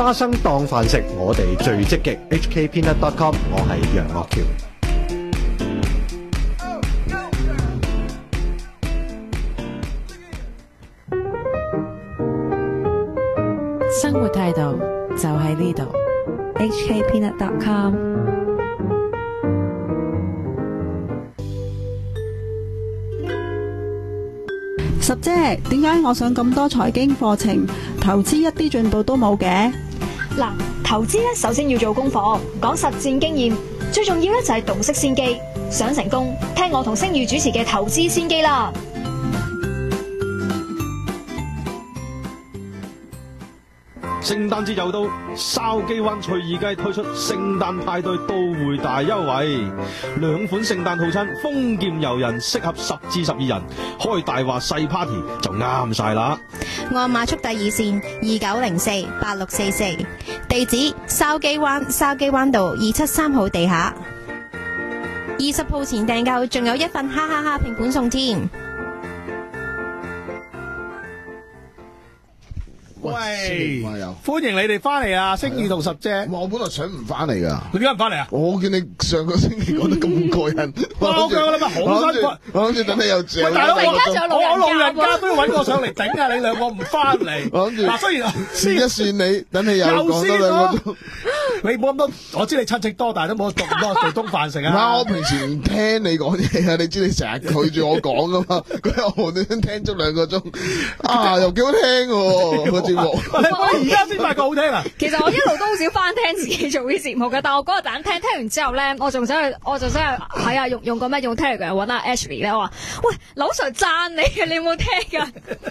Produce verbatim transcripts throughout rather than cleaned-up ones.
花生當飯食，我哋最積極。H K Peanut dot com， 我係楊岳橋。 生活態度就喺呢度。 H K Peanut dot com。 十姐，點解我上咁多財經課程，投資一啲進步都冇嘅？ 嗱，投資咧首先要做功課，講實戰經驗，最重要咧就係洞悉先機。想成功，聽我同星宇主持嘅投資先機啦。 聖誕節又到，筲箕灣翠怡街推出聖誕派對到會大優惠，兩款聖誕套餐，豐儉由人，適合十至十二人，開大話細 party 就啱晒啦。 按碼速遞熱線二九零四八六四四，地址筲箕灣筲箕灣道二七三號地下，二十號前訂購仲有一份哈哈哈拼盤送添。 喂， 歡迎你哋翻嚟啊！星宇同十姐， 我本來想唔翻嚟噶， 佢點解唔翻嚟啊？ 我見你上個星期講得咁過癮， 我講啦嘛，好辛苦。 我諗住等你有借。 喂，大佬，我我老人家都要揾我上嚟頂啊！你兩個唔翻嚟， 我諗住嗱，雖然算一算你，等你又講多兩個鐘。 你冇咁多，我知你親戚多，但係都冇咁多地東飯食啊！ 唔係，我平時唔聽你講嘢啊！你知你成日拒住我講噶嘛？佢又無端端聽足兩個鐘，啊，又幾好聽喎個節目。 你而家先發覺好聽啊！ 其實我一路都好少翻聽自己做啲節目嘅，但我嗰日等聽聽完之後咧，我仲想去，我仲想去係啊，用用個咩用 Telegram 揾阿 Ashley 咧，我話喂，劉 Sir 讚你嘅，你有冇聽㗎？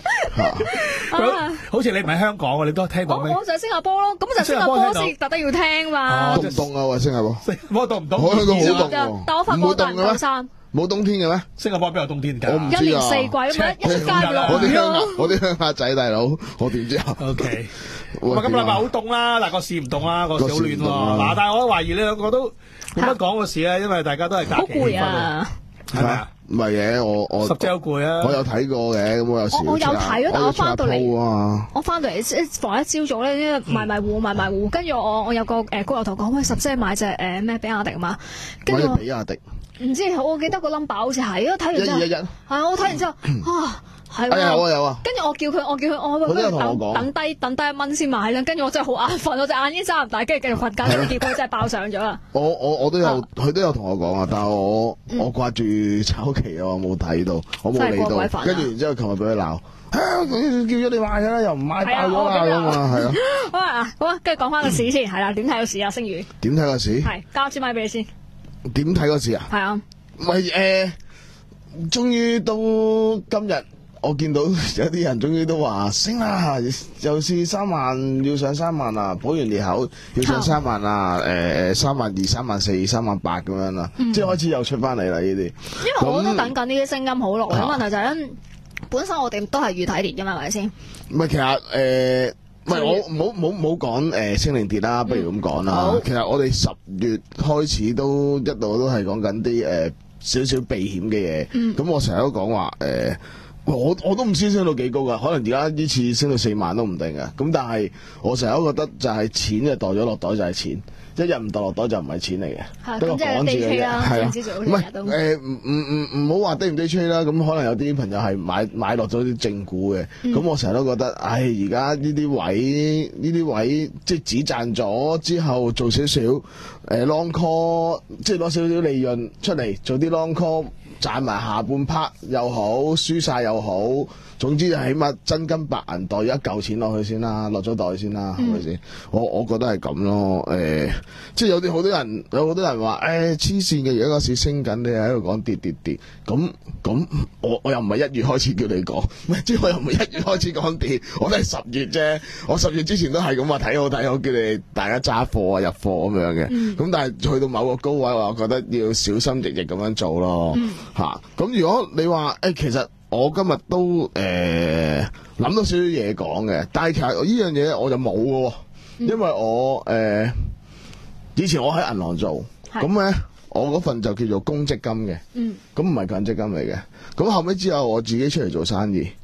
好似你唔喺香港喎，你都聽過咩？ 我就喺新加坡咯，咁就新加坡先特登要聽嘛。 凍唔凍啊？喂，新加坡， 新加坡凍唔凍？ 我香港好凍喎， 但我發覺好多人夠衫。 冇冬天嘅咩？ 新加坡邊有冬天㗎？ 我唔知啊。 一年四季咁樣，一出街就落雨咯。 我啲鄉下仔大佬，我點知啊 ？O K， 咁啊，今禮拜好凍啦，但個市唔凍啦，個市好暖喎。嗱，但係我懷疑你兩個都冇乜講個市咧，因為大家都係假期。 好攰啊！ 係咪啊？唔係嘅，我我十隻好攰啊！ 我有睇過嘅，咁我有時我我有睇咯，但我翻到嚟，我翻到嚟一逢一朝早咧，迷迷糊迷迷糊，跟住我我有個誒高友同講，喂，十姐買隻誒咩比亞迪啊嘛，跟住比亞迪。 唔知我記得個 number 好似係，睇完之後一二一一， 係我睇完之後啊，係有啊有啊， 跟住我叫佢，我叫佢，我佢都有同我講， 等低等低一蚊先買啦。跟住我真係好眼瞓，我隻眼已經睜唔大，跟住繼續瞓覺，結果真係爆上咗啦。 我我我都有，佢都有同我講啊，但係我我掛住炒期啊，我冇睇到，我冇理到。跟住然之後，琴日俾佢鬧，叫咗你買啦，又唔買爆咗啦咁啊，係啊。 好啊，好啊，跟住講翻個市先，係啦，點睇個市啊？星宇點睇個市？ 係交支咪俾你先。 點睇個市啊？ 係啊， 喂誒，終於到今日，我見到有啲人終於都話升啦，又是三萬，要上三萬啦，補完裂口要上三萬啦，誒誒三萬二、三萬四、三萬八咁樣啦，即係開始又出翻嚟啦呢啲。因為我都等緊呢啲聲音好耐，問題就係咧，本身我哋都係預睇跌㗎嘛，係咪先？ 唔係，其實誒。唔係我唔好唔好唔好講誒升定跌啦，不如咁講啦。其實我哋十月開始都一路都係講緊啲誒少少避險嘅嘢。咁、嗯、我成日都講話誒，我我都唔知升到幾高噶，可能而家呢次升到四萬都唔定嘅。咁但係我成日都覺得就係錢就袋咗落袋就係錢。一日唔袋落袋就唔係錢嚟嘅， 不過講字嘅啫，係啦， 唔係誒唔唔唔唔好話 day 唔 day trade 啦，咁可能有啲朋友係買買落咗啲正股嘅，咁、嗯、我成日都覺得，唉而家呢啲位呢啲位即係只賺咗之後做少少誒 long call， 即係攞少少利潤出嚟做啲 long call， 賺埋下半 part 又好，輸晒又好。總之就起碼真金白銀袋咗一嚿錢落去先啦，落咗袋先啦，係咪先？我我覺得係咁咯，誒、欸，即係有啲好多人，有好多人話，誒黐線嘅，而家個市升緊，你喺度講跌跌跌，咁咁我我又唔係一月開始叫你講，即係我又唔係一月開始講跌，我都係十月啫，我十月之前都係咁話睇好睇好，叫你大家揸貨啊入貨咁樣嘅，咁、嗯、但係去到某個高位，我覺得要小心翼翼咁樣做咯，嚇、嗯。咁、啊、如果你話誒、欸、其實。我今日都誒諗、呃、到少少嘢講嘅，但係其實呢樣嘢我就冇嘅，因為我誒、呃、以前我喺銀行做，咁咧我嗰份就叫做公積金嘅，咁唔係強積金嚟嘅。咁後尾之後我自己出嚟做生意，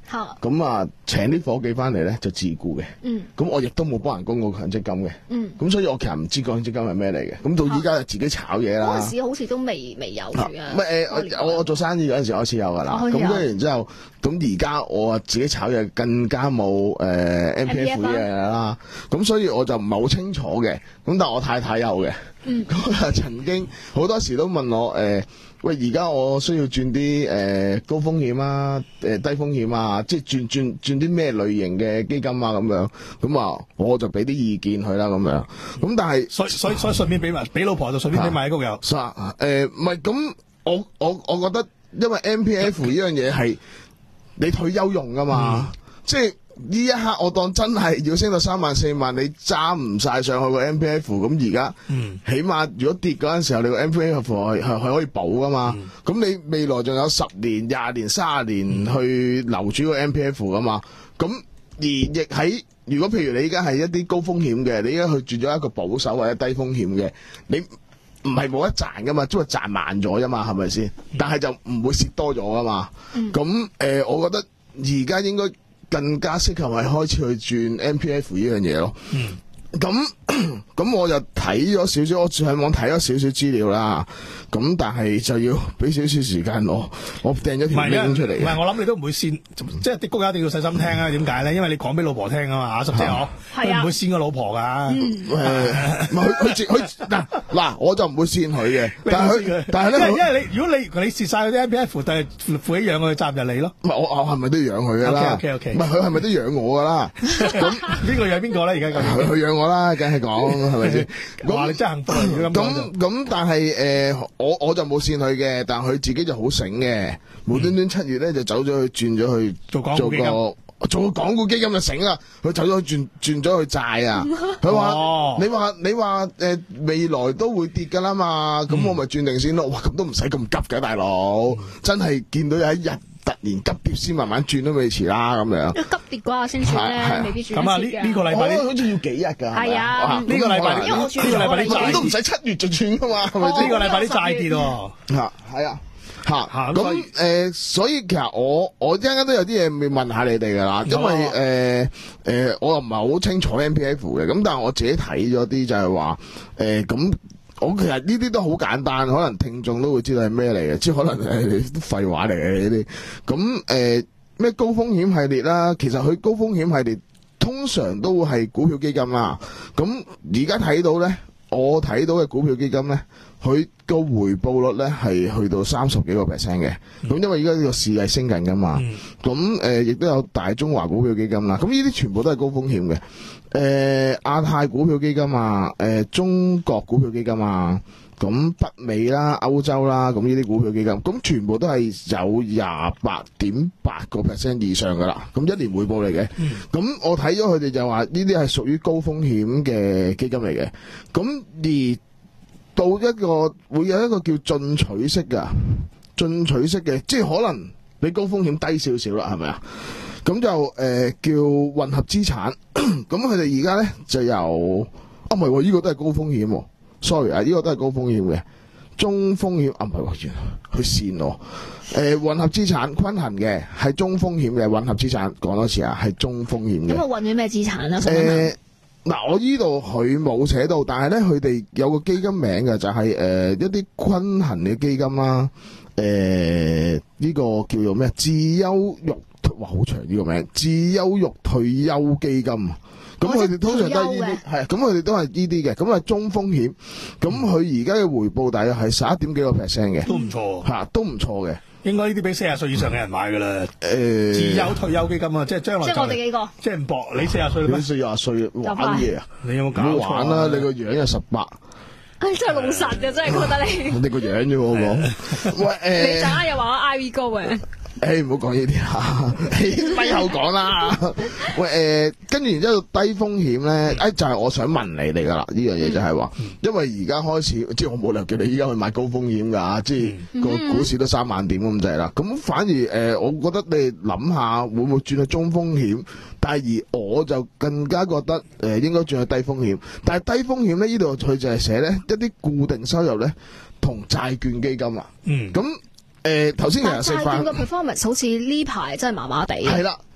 咁啊請啲伙計翻嚟咧就自雇嘅。 嗯。 咁我亦都冇幫人供過強積金嘅。 嗯。 咁所以我其實唔知強積金係咩嚟嘅。咁到依家就自己炒嘢啦。 嗰陣時好似都未未有住啊。 唔係誒，我我做生意嗰陣時開始有㗎啦。咁跟住然之後，咁而家我啊自己炒嘢更加冇誒 M P F 呢樣嘢啦。咁所以我就唔係好清楚嘅。咁但係我太太有嘅。嗯。咁啊曾經好多時都問我誒。呃喂，而家我需要轉啲誒高風險啊，誒、呃、低風險啊，即係轉轉轉啲咩類型嘅基金啊咁樣，咁啊我就俾啲意見佢啦咁樣，咁但係所以所以所以順便俾埋俾老婆就順便俾埋喺屋有。 誒唔係咁，我我我覺得因為 M P F 呢樣嘢係你退休用噶嘛，嗯、即係。呢一刻我當真係要升到三萬四萬，你揸唔晒上去個 M P F， 咁而家起碼如果跌嗰陣時候，你個 M P F 係係可以補噶嘛？咁、嗯、你未來仲有十年、廿年、三十年去留住個 M P F 噶嘛？咁而亦喺如果譬如你而家係一啲高風險嘅，你而家去轉咗一個保守或者低風險嘅，你唔係冇得賺噶嘛？即係賺慢咗啫嘛，係咪先？但係就唔會蝕多咗噶嘛？咁誒、呃，我覺得而家應該。更加適合係開始去轉 M P F 呢樣嘢咯。咁咁、嗯、我就睇咗少少，我上網睇咗少少資料啦。咁但係就要俾少少時間我，我掟咗條 link 出嚟。 唔係，我諗你都唔會先，即係啲谷友一定要細心聽啊。點解咧？因為你講俾老婆聽啊嘛。阿十姐我佢唔會先個老婆噶。誒， 唔係佢佢佢嗱嗱，我就唔會先佢嘅。但係佢但係咧， 因為你如果你你蝕晒嗰啲 M P F，但係負起養佢責任就你咯。 唔係我我係咪都要養佢噶啦 ？OK OK， 唔係佢係咪都養我噶啦？ 咁邊個養邊個咧？而家佢佢養我啦，梗係講係咪先？ 哇！你真係幸福啊！如果咁咁咁，但係誒，我我就冇線佢嘅，但係佢自己就好醒嘅，無端端七月咧就走咗去轉咗去做港股基金， 做個港股基金就醒啦，佢走咗去轉轉咗去債啊！佢話你話你話誒未來都會跌噶啦嘛，咁我咪轉定先咯。哇！咁都唔使咁急嘅，大佬，真係見到有一日突然急跌先慢慢轉都未遲啦，咁樣。 急跌嗰下先算咧，未必轉。 咁啊，呢呢個禮拜好似要幾日㗎？ 係啊， 呢個禮拜呢個禮拜啲債都唔使七月就轉㗎嘛，係咪先？ 呢個禮拜啲債跌喎。 嚇，係啊。嚇，咁誒，所以其實我我一陣間都有啲嘢要問下你哋㗎啦，因為誒誒，我又唔係好清楚 M P F 嘅，咁但係我自己睇咗啲就係話誒咁。我其實呢啲都好簡單，可能聽眾都會知道係咩嚟嘅，即係可能係啲廢話嚟嘅呢啲。咁誒咩高風險系列啦，其實佢高風險系列通常都會係股票基金啦。咁而家睇到咧，我睇到嘅股票基金咧，佢個回報率咧係去到三十幾個 percent 嘅。咁、嗯、因為而家呢個市係升緊噶嘛。咁誒亦都有大中華股票基金啦。咁呢啲全部都係高風險嘅。誒、呃、亞太股票基金啊，誒、呃、中國股票基金啊，咁北美啦、歐洲啦，咁呢啲股票基金，咁全部都係有廿八點八個 percent 以上噶啦，咁一年回報嚟嘅。咁、嗯、我睇咗佢哋就話呢啲係屬於高風險嘅基金嚟嘅。咁而到一個會有一個叫進取式噶，進取式嘅，即係可能比高風險低少少啦，係咪啊？咁就誒、呃、叫混合資產，咁佢哋而家咧就由啊唔係喎，呢、這個都係高風險喎 ，sorry 啊，呢、這個都係高風險嘅，中風險啊唔係喎，原來佢線喎，誒、呃、混合資產均衡嘅係中風險嘅混合資產，講多次啊，係中風險嘅。 咁啊混咗咩資產啊？ 誒嗱，我呢度佢冇寫到，但係咧佢哋有個基金名嘅，就係、是、誒、呃、一啲均衡嘅基金啦，誒、呃、呢、這個叫做咩？自優育。哇，好長呢個名，自優育退休基金，咁佢哋通常都係呢啲，係，咁佢哋都係呢啲嘅，咁係中風險，咁佢而家嘅回報大約係十一點幾個 percent 嘅， 都唔錯， 嚇，都唔錯嘅。 應該呢啲俾四十歲以上嘅人買㗎啦。誒、 嗯， 自優退休基金啊，即係將來。 即係我哋幾個。即係唔搏，你四十歲咩？ 你四十歲玩嘢啊？ 你有冇搞錯？ 唔好玩啦！你個樣又十八。 唉，真係老實嘅，真係覺得你。 你個樣啫喎，我講。喂，誒。 你陣間又話我 I V 高嘅。 誒，唔好講呢啲啦，咪後講啦。喂，誒、呃，跟住然之後低風險咧，誒就係、是、我想問你哋噶啦，呢樣嘢就係話，因為而家開始，即係我冇理由叫你依家去買高風險噶，即係個股市都三萬點咁滯啦。咁反而誒、呃，我覺得你諗下會唔會轉去中風險？但係而我就更加覺得誒、呃，應該轉去低風險。但係低風險咧，呢度佢就係寫咧一啲固定收入咧，同債券基金啊。嗯。咁。誒頭先其實食飯， 但係債券個 performance 好似呢排真係麻麻地。 係啦，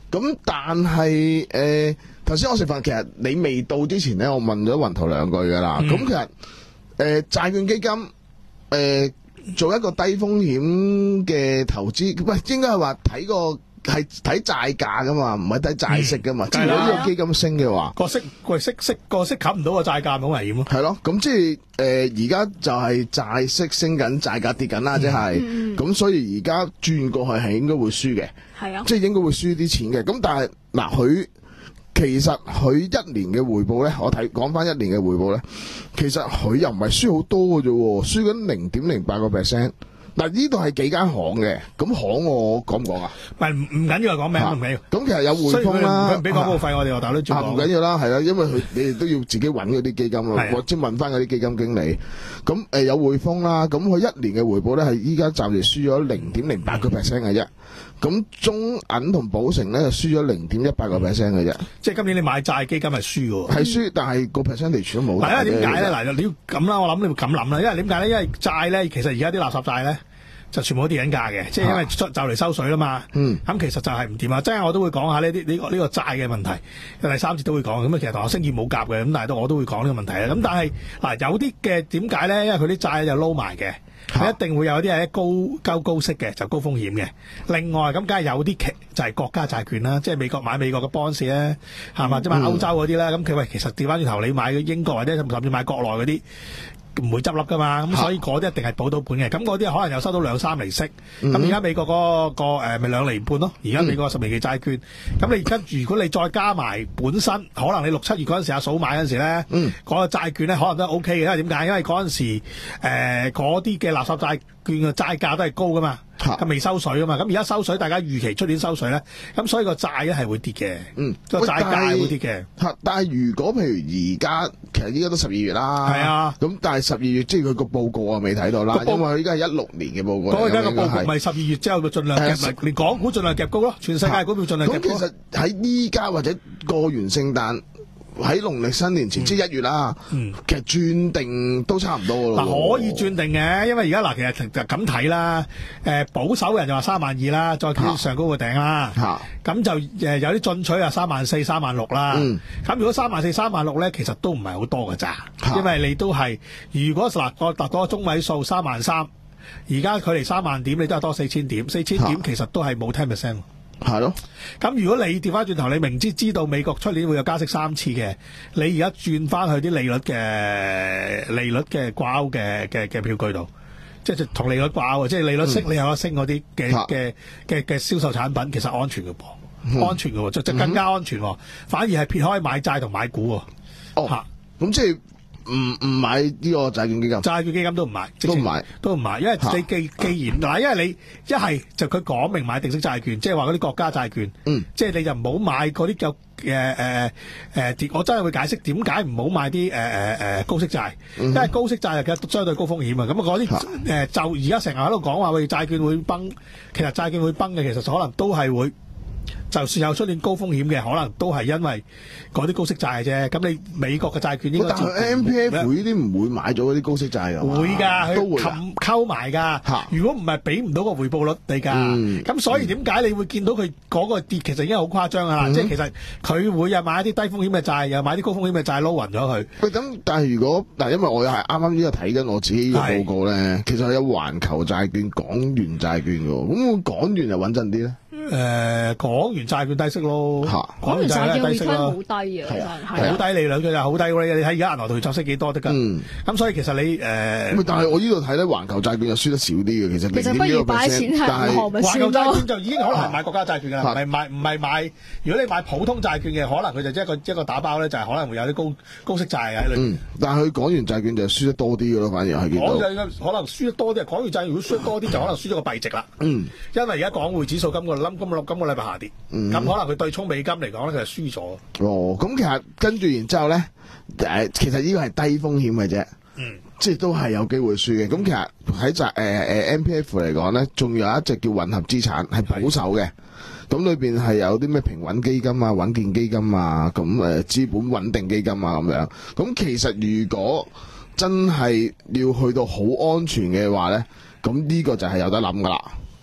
咁但係誒頭先我食飯，其實你未到之前咧，我問咗雲圖兩句㗎啦。咁、嗯、其實誒、呃、債券基金誒、呃、做一個低風險嘅投資，喂應該係話睇個。係睇債價噶嘛，唔係睇債息噶嘛。即係如果呢個基金升嘅話， 個息個息息個息冚唔到個債價，好危險咯。 係咯，咁即係誒而家就係債息升緊，債價跌緊啦，即係咁，所以而家轉過去係應該會輸嘅。係啊，即係應該會輸啲錢嘅。咁但係嗱，佢其實佢一年嘅回報咧，我睇講翻一年嘅回報咧，其實佢又唔係輸好多嘅啫，輸緊零點零八個 percent。嗱，呢度係幾間行嘅，咁行我講唔講啊？ 唔係唔唔緊要，講名唔緊要。 咁其實有匯豐啦， 佢唔俾廣告費我哋，我大佬都唔緊要啦，係啦，因為佢你哋都要自己揾嗰啲基金啊，或者問翻嗰啲基金經理。咁誒有匯豐啦，咁佢一年嘅回報咧係依家暫時輸咗零點零八個 percent 嘅啫。咁中銀同寶城咧就輸咗零點一八個 percent 嘅啫。即係今年你買債基金係輸嘅。係輸，但係個 percentage 都冇。 嗱，因為點解咧？嗱，你要咁啦，我諗你會咁諗啦。因為點解咧？因為債咧，其實而家啲垃圾債咧。就全部都跌緊價嘅，即係因為就嚟收水啦嘛。嗯，咁其實就係唔掂啊！即係我都會講下呢啲呢個呢個債嘅問題，第三節都會講。咁啊，其實同我星業冇夾嘅，咁但係都我都會講呢個問題啊。咁但係嗱，有啲嘅點解咧？因為佢啲債就撈埋嘅，一定會有啲係高高高息嘅，就高風險嘅。另外咁，梗係有啲期就係國家債券啦，即係美國買美國嘅 bonds 咧，係嘛？即係買歐洲嗰啲咧。咁佢喂，其實調翻轉頭，你買英國或者甚至買國內嗰啲。唔會執笠噶嘛，咁所以嗰啲一定係保到本嘅。咁嗰啲可能又收到兩三厘息。咁而家美國嗰、嗰個誒咪兩厘半咯。而家美國十年期債券，咁、嗯、你跟住如果你再加埋本身，可能你六七月嗰陣時阿嫂買嗰陣時咧，嗰、嗯、個債券咧可能都 O K 嘅。因為點解？因為嗰陣時誒嗰啲嘅垃圾債券嘅債價都係高噶嘛。咁未收水啊嘛，咁而家收水，大家預期出年收水咧，咁所以個債咧係會跌嘅，嗯，個債價會跌嘅。嚇，但係如果譬如而家其實依家都十二月啦，係啊，咁但係十二月即係佢個報告啊未睇到啦，因為佢依家係一六年嘅報告。咁而家個報告咪十二月之後，佢盡量夾埋，連港股盡量夾高咯，全世界股票盡量夾高。咁其實喺依家或者過完聖誕。喺農曆新年前，嗯、即係一月啦，嗯、其實轉定都差唔多咯。嗱，可以轉定嘅，因為而家嗱，其實就咁睇啦。誒，保守人就話三萬二啦，再加上高個頂啦。嚇、啊，咁就誒有啲進取啊，三萬四、三萬六啦。咁、嗯、如果三萬四、三萬六咧，其實都唔係好多㗎咋，啊、因為你都係如果嗱個達到個中位數三萬三，而家距離三萬點，你都係多四千點，四千點其實都係冇 ten percent。 係咯， 咁如果你調翻轉頭，你明知知道美國出年會有加息三次嘅，你而家轉翻去啲利率嘅利率嘅掛鈎嘅嘅嘅票據度，即係同利率掛鈎，即係利率升，嗯、你有得升嗰啲嘅嘅嘅嘅銷售產品，其實安全嘅噃，嗯、安全嘅，就就更加安全，嗯、反而係撇開買債同買股。 哦，吓，咁即係。唔唔買呢個債券基金， 債券基金都唔買， 都唔買， 都唔買，因為你既既然嗱，因為你一係就佢講明買定息債券，即係話嗰啲國家債券，嗯，即係你就唔好買嗰啲叫誒誒誒，我真係會解釋點解唔好買啲誒誒誒高息債，嗯、因為高息債其實相對高風險啊。咁嗰啲誒就而家成日喺度講話，喂債券會崩，其實債券會崩嘅，其實可能都係會。就算有出現高風險嘅，可能都係因為嗰啲高息債啫。咁你美國嘅債券應該， 但係 M P F 呢啲唔會買咗嗰啲高息債㗎。 會㗎，佢冚溝埋㗎。如果唔係俾唔到個回報率你㗎。咁、嗯、所以點解你會見到佢嗰個跌其實已經好誇張㗎啦？嗯、即係其實佢會又買一啲低風險嘅債，又買啲高風險嘅債撈勻咗佢。 喂，咁但係如果嗱，因為我又係啱啱呢個睇緊我自己嘅報告咧，其實有環球債券、港元債券㗎。咁港元就穩陣啲咧？ 誒、呃，港元債券低息咯， 港元債券利率好低啊， 好低利率嘅，好低嘅。你睇而家銀行同佢拆息幾多得㗎？咁、嗯、所以其實你誒，呃、 但係我呢度睇咧，環球債券又輸得少啲嘅，其實其實不如擺錢喺銀行咪算咯。環球債券就已經可能係買國家債券㗎啦，唔係買唔係買。如果你買普通債券嘅，可能佢就一個一個打包咧，就係可能會有啲高高息債喺裏面。嗯，但係佢港元債券就輸得多啲嘅咯，反而係見到。可能輸得多啲，港元債券如果輸得多啲，就可能輸咗個幣值啦。嗯，因為而家港匯指數今個冧。今個今個禮拜下跌，咁、嗯、可能佢對沖美金嚟講咧，佢係輸咗。 哦，咁其實跟住然之後咧，誒、呃，其實呢個係低風險嘅啫，嗯，即係都係有機會輸嘅。咁、嗯、其實喺債誒誒 M P F 嚟講咧，仲有一隻叫混合資產，係保守嘅。咁裏邊係有啲咩平穩基金啊、穩健基金啊、咁誒資本穩定基金啊咁樣。咁其實如果真係要去到好安全嘅話咧，咁呢個就係有得諗噶啦。咁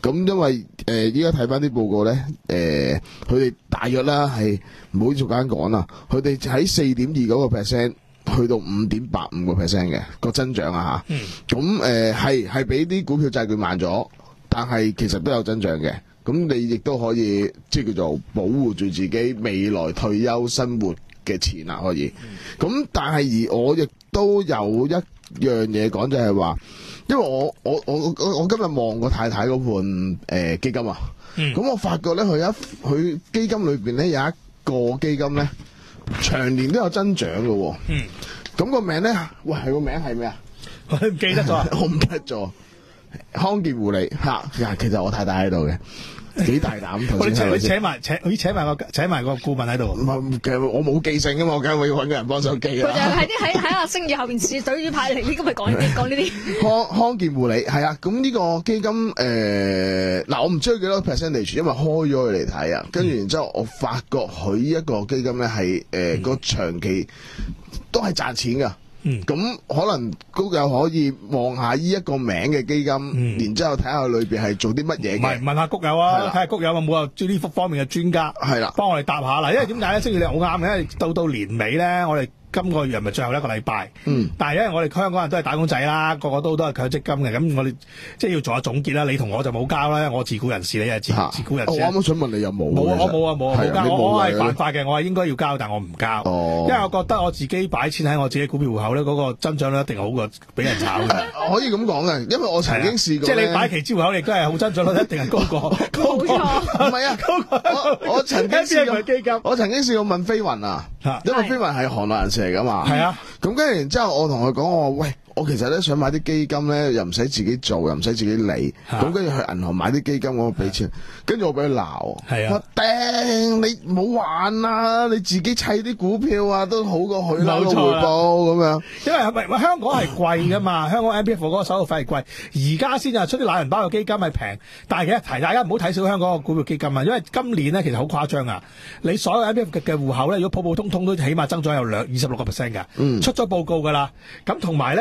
咁因為誒依家睇翻啲報告咧，誒佢哋大約啦係唔好逐間講啦，佢哋喺四點二九個 percent 去到五點八五個 percent 嘅個增長啊嚇。咁誒係係比啲股票債券慢咗，但係其實都有增長嘅。咁你亦都可以即係叫做保護住自己未來退休生活嘅錢啊，可以。咁、嗯、但係而我亦都有一樣嘢講，就係話，因為我我我我我今日望過太太嗰盤誒、呃、基金啊，咁、嗯、我發覺咧佢一佢基金裏邊咧有一個基金咧長年都有增長嘅喎。嗯。咁個名咧，喂，係個名係咩啊？我唔記得咗，我唔記得咗。康健護理嚇，其實我太太喺度嘅。幾大膽！頭先佢請埋請，佢請埋個請埋個顧問喺度。唔係，其實我冇記性噶嘛，我梗係會揾個人幫手記啦。佢就喺啲喺喺阿星宇後邊試對住派嚟，呢個咪講呢啲講呢啲。康康健護理係啊，咁呢個基金誒嗱，我唔知佢幾多 percentage，因為開咗佢嚟睇啊，跟住然之後我發覺佢呢一個基金咧係誒個長期都係賺錢㗎。嗯，咁可能都有可以望下呢一個名嘅基金，嗯、然之後睇下裏邊係做啲乜嘢嘅。唔係問下谷友啊，睇下谷友有冇話呢幅方面嘅專家，係啦，幫我哋答下啦。因為點解咧？星宇你好啱嘅，因為到到年尾咧，我哋今個月係咪最後一個禮拜？嗯，但係因為我哋香港人都係打工仔啦，個個都都係強積金嘅，咁我哋即係要做下總結啦。你同我就冇交啦，我自僱人士，你係自自僱人士。我啱啱想問你有冇？冇啊，我冇啊，冇啊，冇交。我我係犯法嘅，我係應該要交，但我唔交。哦，因為我覺得我自己擺錢喺我自己股票戶口咧，嗰個增長率一定好過俾人炒嘅。可以咁講嘅，因為我曾經試過。即係你擺期指戶口，亦都係好增長率，一定係高過。冇錯。唔係啊，我我曾經試過基金，我曾經試過問飛雲啊，因為飛雲係行內人士嚟噶嘛。係啊。咁跟住然之後，我同佢講我話喂，我其實咧想買啲基金咧，又唔使自己做，又唔使自己理。咁跟住去銀行買啲基金，我俾錢，跟住我俾佢鬧。係啊，頂你唔好玩啦！你自己砌啲股票啊，都好過佢啦，個回報咁樣。因為係咪香港係貴噶嘛？香港 M P F 嗰個手續費係貴，而家先至出啲懶人包嘅基金係平。但係其實提大家唔好睇小香港個股票基金啊，因為今年咧其實好誇張啊！你所有 M P F 嘅戶口咧，如果普普通通都起碼增長有兩二十六個 percent 㗎。嗯。出咗報告㗎啦，咁同埋咧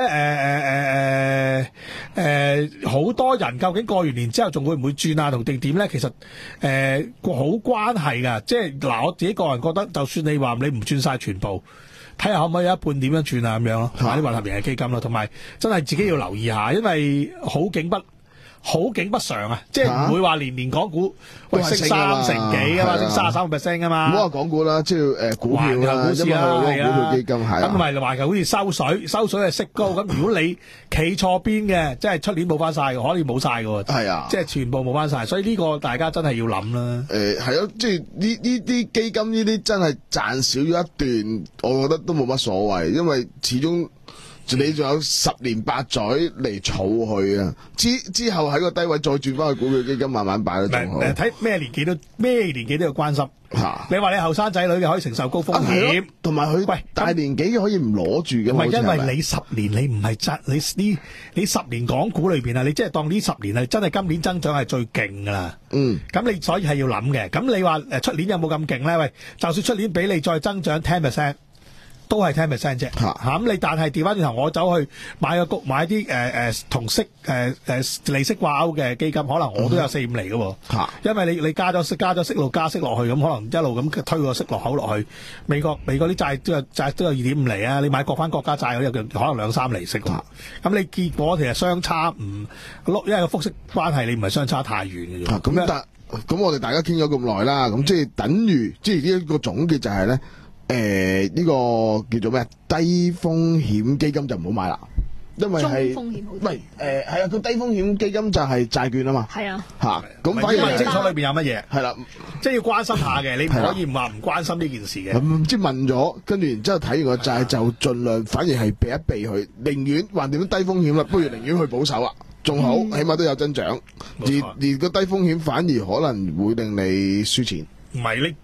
誒誒誒誒誒好多人究竟過完年之後仲會唔會轉啊同定點咧？其實誒好、呃、關係㗎，即係嗱我自己個人覺得，就算你話你唔轉晒全部，睇下可唔可以有一半點樣轉啊咁樣咯，買啲混合型嘅基金咯，同埋真係自己要留意下，因為好景不好景不常啊，即係唔會話年年港股喂升三成幾啊嘛，升三十三個 percent 啊嘛。唔好話港股啦，即係誒股票啦，因為好多股票基金係咁，同埋環球好似收水，收水係息高。咁如果你企錯邊嘅，即係出年冇翻晒，可以冇晒嘅。係啊，即係全部冇翻晒，所以呢個大家真係要諗啦。誒係咯，即係呢呢啲基金呢啲真係賺少咗一段，我覺得都冇乜所謂，因為始終。你仲有十年八載嚟儲佢啊！之之後喺個低位再轉翻去股票基金，慢慢擺都仲好。睇咩年紀都咩年紀都要關心。嚇！你話你後生仔女嘅可以承受高風險，同埋佢喂大年紀嘅可以唔攞住嘅。唔係因為你十年你唔係真你呢你十年港股裏邊啊，你即係當呢十年係真係今年增長係最勁㗎啦。嗯。咁你所以係要諗嘅。咁你話誒出年有冇咁勁咧？喂，就算出年俾你再增長 ten percent。都係 ten percent 啫，嚇咁你但係調翻轉頭，我走去買個谷買啲誒誒同息誒誒、呃、利息掛鈎嘅基金，可能我都有四五厘嘅喎，嚇，因為你你加咗息加咗息路加息落去，咁可能一路咁推個息落口落去，美國美國啲債都有債都有二點五厘啊，你買國翻國家債嗰啲可能兩三厘息，咁、啊、你結果其實相差唔落，因為個複息關係你唔係相差太遠嘅啫。咁、啊、但咁我哋大家傾咗咁耐啦，咁即係等於即係呢一個總結就係咧。誒、呃，呢、這個叫做咩？低風險基金就唔好買啦，因為係中風險好。唔係誒，係啊，個低風險基金就係債券啊嘛。係啊，吓咁反而問清楚裏邊有乜嘢。係啦，即係要關心下嘅，你唔可以話唔關心呢件事嘅。唔知問咗，跟住然之後睇完個債就盡量，反而係避一避佢，寧願還點樣低風險啦，不如寧願去保守啦，仲好，嗯、起碼都有增長。而而個低風險反而可能會令你輸錢。唔係你。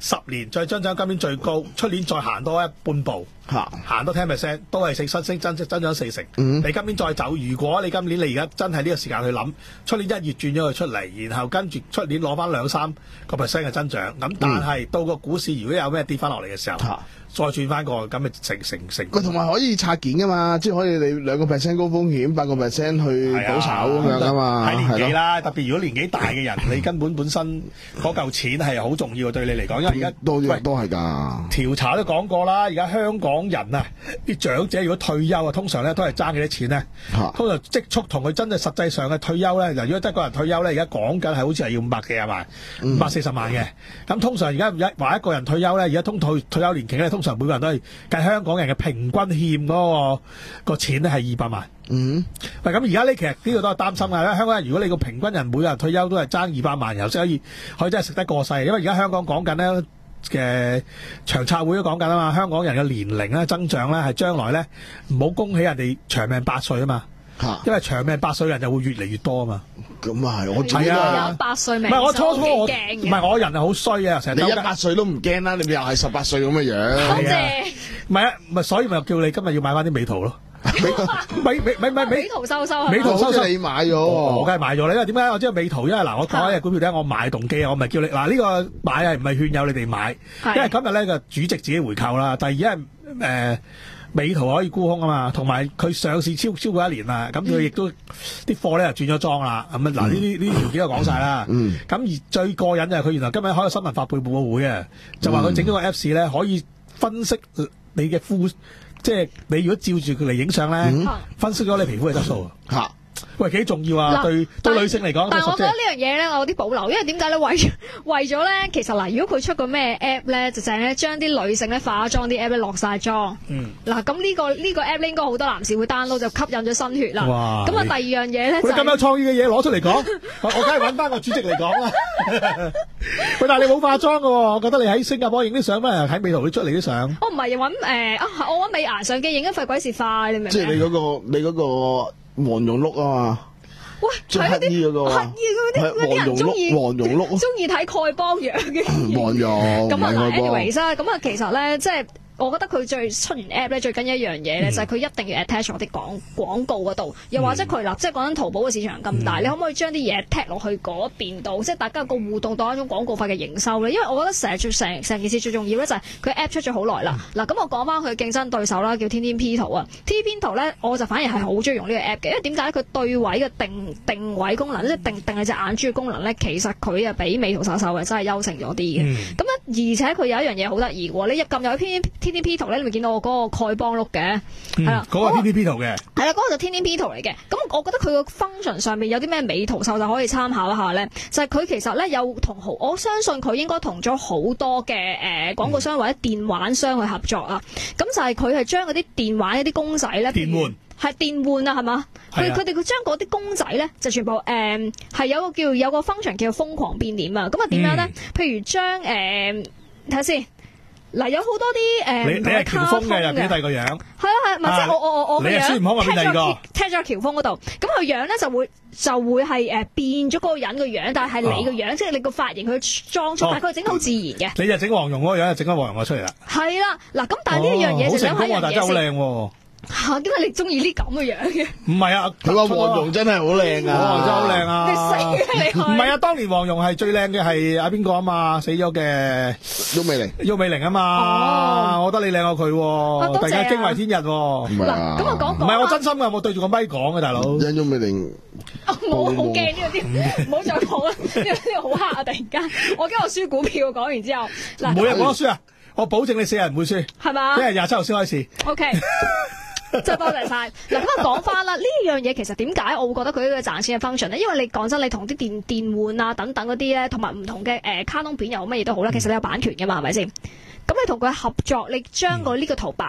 十年再增長今年最高，出年再行多一半步，行多 ten percent 都係升新升增增長四成。 嗯、 你今年再走，如果你今年你而家真係呢個時間去諗，出年一月轉咗佢出嚟，然後跟住出年攞翻兩三個 percent 嘅增長，咁但係到個股市如果有咩跌翻落嚟嘅時候，嗯、再轉翻個咁嘅成成成。 喂，同埋可以拆件噶嘛，即係可以你兩個 percent 高風險，八個 percent 去保守咁樣噶嘛。 睇年紀啦，特別如果年紀大嘅人，你根本本身嗰嚿錢係好重要對你嚟講，因為而家都都係㗎。 調查都講過啦，而家香港人啊，啲長者如果退休啊，通常咧都係爭幾多錢咧？通常積蓄同佢真係實際上嘅退休咧，嗱，如果得個人退休咧，而家講緊係好似係要五百幾廿萬、五百四十萬嘅。咁通常而家一話一個人退休咧，而家通退退休年期咧，通常每個人都係計香港人嘅平均欠嗰、嗰個個錢咧係二百萬。 嗯， 喂，咁而家呢，其實呢個都係擔心㗎。香港人如果你個平均人每個人退休都係爭二百萬，然後先可以可以真係食得過世。因為而家香港講緊咧嘅長策會都講緊啊嘛，香港人嘅年齡咧增長咧係將來咧唔好恭喜人哋長命百歲啊嘛。因為長命百歲人就會越嚟越多啊嘛。 咁啊係，我係啊，百歲命， 唔係我初初我唔係我人係好衰啊，成日你一百歲都唔驚啦，你咪又係十八歲咁嘅樣。 多謝。 唔係啊，唔係所以咪叫你今日要買翻啲美圖咯。美美美美美圖收收， 美圖收收， 你買咗， 我梗係買咗啦。因為點解我知道美圖？因為嗱，我講一隻股票咧，我買動機啊，我唔係叫你嗱呢個買係唔係勸誘你哋買？因為今日咧個主席自己回購啦。第二因為誒美圖可以沽空啊嘛，同埋佢上市超超過一年啦，咁佢亦都啲貨咧就轉咗莊啦。咁啊嗱呢啲呢啲條件都講晒啦。咁而最過癮就係佢原來今日開個新聞發佈會會啊，就話佢整咗個 Apps 咧可以分析你嘅膚。即係你如果照住佢嚟影相咧，嗯、分析咗你皮膚嘅質素啊！喂，幾重要啊！對對女性嚟講， 但係我覺得呢樣嘢咧，我有啲保留，因為點解咧？為為咗咧，其實嗱，如果佢出個咩 app 咧，就淨係咧將啲女性咧化妝啲 app 咧落晒妝。嗯。嗱，咁呢個呢個 app 咧，應該好多男士會 download 就吸引咗新血啦。哇！咁啊，第二樣嘢咧， 你咁有創意嘅嘢攞出嚟講，我梗係揾翻個主席嚟講啦。喂，但係你冇化妝㗎喎，我覺得你喺新加坡影啲相咩？喺美圖會出嚟啲相。 我唔係揾誒啊！我揾美顏相機影得費鬼事快，你明唔明？ 即係你嗰個你嗰個。黃蓉碌啊嘛， 喂，係乞衣嗰個， 乞衣嗰啲嗰啲人中意， 黃蓉碌， 中意睇丐幫樣嘅。 黃蓉， 咁啊，anyways 啦，咁啊，其實咧，即係。我覺得佢最出完 app 咧，最緊要一樣嘢咧，就係佢一定要 attach 我啲廣廣告嗰度，又或者佢嗱，即係講緊淘寶嘅市場咁大，你可唔可以將啲嘢踢落去嗰邊度，即係大家個互動當一種廣告化嘅營收咧？因為我覺得成日成成件事最重要咧，就係佢 app 出咗好耐啦。嗱，咁我講翻佢競爭對手啦，叫天天 P 圖啊。天天 P 圖咧，我就反而係好中意用呢個 app 嘅，因為點解咧？佢對位嘅定定位功能，即係定定係隻眼珠嘅功能咧，其實佢啊比美圖秀秀嘅真係優勝咗啲嘅。咁咧、嗯，而且佢有一樣嘢好得意喎，你入撳入去天天天 P 圖咧，你咪見到我嗰個丐幫碌嘅，係啦、嗯，嗰、那個天天 P 圖嘅，係啦，嗰、那個就天天 P 圖嚟嘅。咁我覺得佢個 function 上面有啲咩美圖秀就可以參考一下咧，就係、是、佢其實咧有同好，我相信佢應該同咗好多嘅誒廣告商或者電玩商去合作啊。咁、嗯、就係佢係將嗰啲電玩一啲公仔咧，電玩係電玩啊，係嘛？佢佢哋佢將嗰啲公仔咧就全部誒係、呃、有個叫有個 function 叫做瘋狂變臉啊。咁啊點樣咧？嗯、譬如將誒睇下先。嗱，有好多啲誒， 你你係喬峰嘅，入邊第二個樣，係啊係，咪即係我我我我個樣， 你係孫悟空入邊第二個， 踢咗喬峰嗰度，咁佢樣咧就會就會係誒變咗嗰個人個樣，但係係你個樣，即係你個髮型去裝出，但係佢整得好自然嘅。你就整黃蓉嗰個樣，就整咗黃蓉我出嚟啦。係啦，嗱咁，但係呢樣嘢就想係一樣嘢先。好成功喎，但係真係好靚喎。嚇！點解你中意呢咁嘅樣嘅？唔係啊， 佢話黃蓉真係好靚啊！ 黃蓉真係好靚啊！ 你死啊你！ 唔係啊，當年黃蓉係最靚嘅係阿邊個啊嘛？死咗嘅郁美玲， 郁美玲啊嘛！我覺得你靚過佢喎，突然間驚為天人喎！ 唔係啊！ 咁我講唔係我真心㗎，我對住個咪講嘅大佬。 因郁美玲， 冇好驚呢啲，唔好再講啦！呢個呢個好黑啊！突然間，我驚我輸股票講完之後，嗱， 冇人講我輸啊！我保證你四日唔會輸， 係嘛？ 因為廿七號先開始。 OK。真係多謝晒。嗱，咁啊講翻啦，呢樣嘢其實點解我會覺得佢呢個賺錢嘅 function 咧？因為你講真，你同啲電電玩啊等等嗰啲咧，同埋唔同嘅誒、呃、卡通片又乜嘢都好啦，其實你有版權㗎嘛，係咪先？咁你同佢合作，你將個呢個圖版。嗯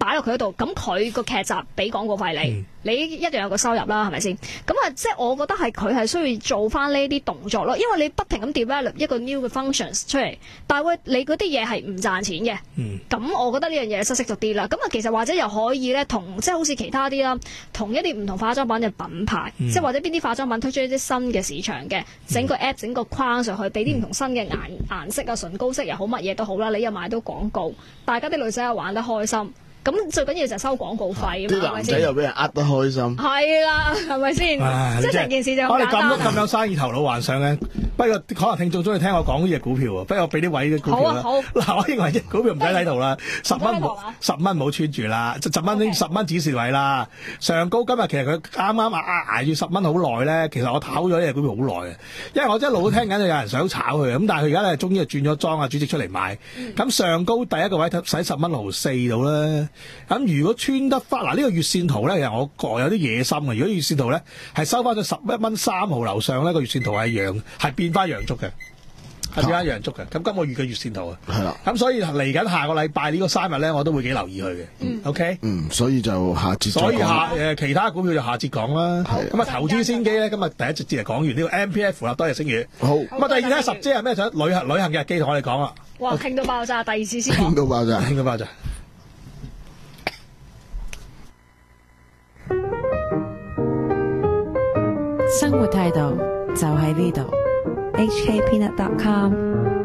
擺落佢嗰度，咁佢個劇集俾廣告費你，嗯、你一定有個收入啦，係咪先？咁啊，即係我覺得係佢係需要做翻呢啲動作咯，因為你不停咁 develop 一個 new 嘅 functions 出嚟，但係你嗰啲嘢係唔賺錢嘅。咁、嗯、我覺得呢樣嘢失色咗啲啦。咁啊，其實或者又可以咧，同即係好似其他啲啦，同一啲唔同化妝品嘅品牌，嗯、即係或者邊啲化妝品推出一啲新嘅市場嘅，整個 app 整個框上去，俾啲唔同新嘅顏顏色啊、唇膏色又好，乜嘢都好啦，你又買到廣告，大家啲女仔又玩得開心。咁最緊要就係收廣告費啊嘛， 啲男仔又俾人呃得開心。 係啦，係咪先？即係成件事就好簡單。 我哋咁咁有生意頭腦幻想咧，不過可能聽眾中意聽我講呢隻股票啊，不如我俾啲位嘅股票啦。好啊，好。嗱，我認為隻股票唔使睇圖啦，十蚊冇十蚊冇穿住啦，十蚊十蚊指示位啦。上高今日其實佢啱啱啊捱住十蚊好耐咧，其實我炒咗呢隻股票好耐嘅，因為我一路都聽緊有人想炒佢，咁但係佢而家咧終於就轉咗莊啊，主席出嚟買。咁上高第一個位使十蚊毫四度啦。咁如果穿得翻嗱呢個月線圖咧，其實我個有啲野心嘅。如果月線圖咧係收翻咗十一蚊三毫樓上咧，個月線圖係陽係變翻陽燭嘅，係變翻陽燭嘅。咁今個月嘅月線圖啊，係啦。咁所以嚟緊下個禮拜呢個三日咧，我都會幾留意佢嘅。嗯，OK。嗯，所以就下節。所以下誒其他股票就下節講啦。咁啊投資先機咧，今日第一節節嚟講完呢個 M P F 啦，多謝星宇。好。咁啊第二睇十姐係咩？想旅行旅行嘅日記同我哋講啦。 哇！興到爆炸，第二次先講。 興到爆炸， 興到爆炸。 生活態度就喺呢度。 H K Peanut dot com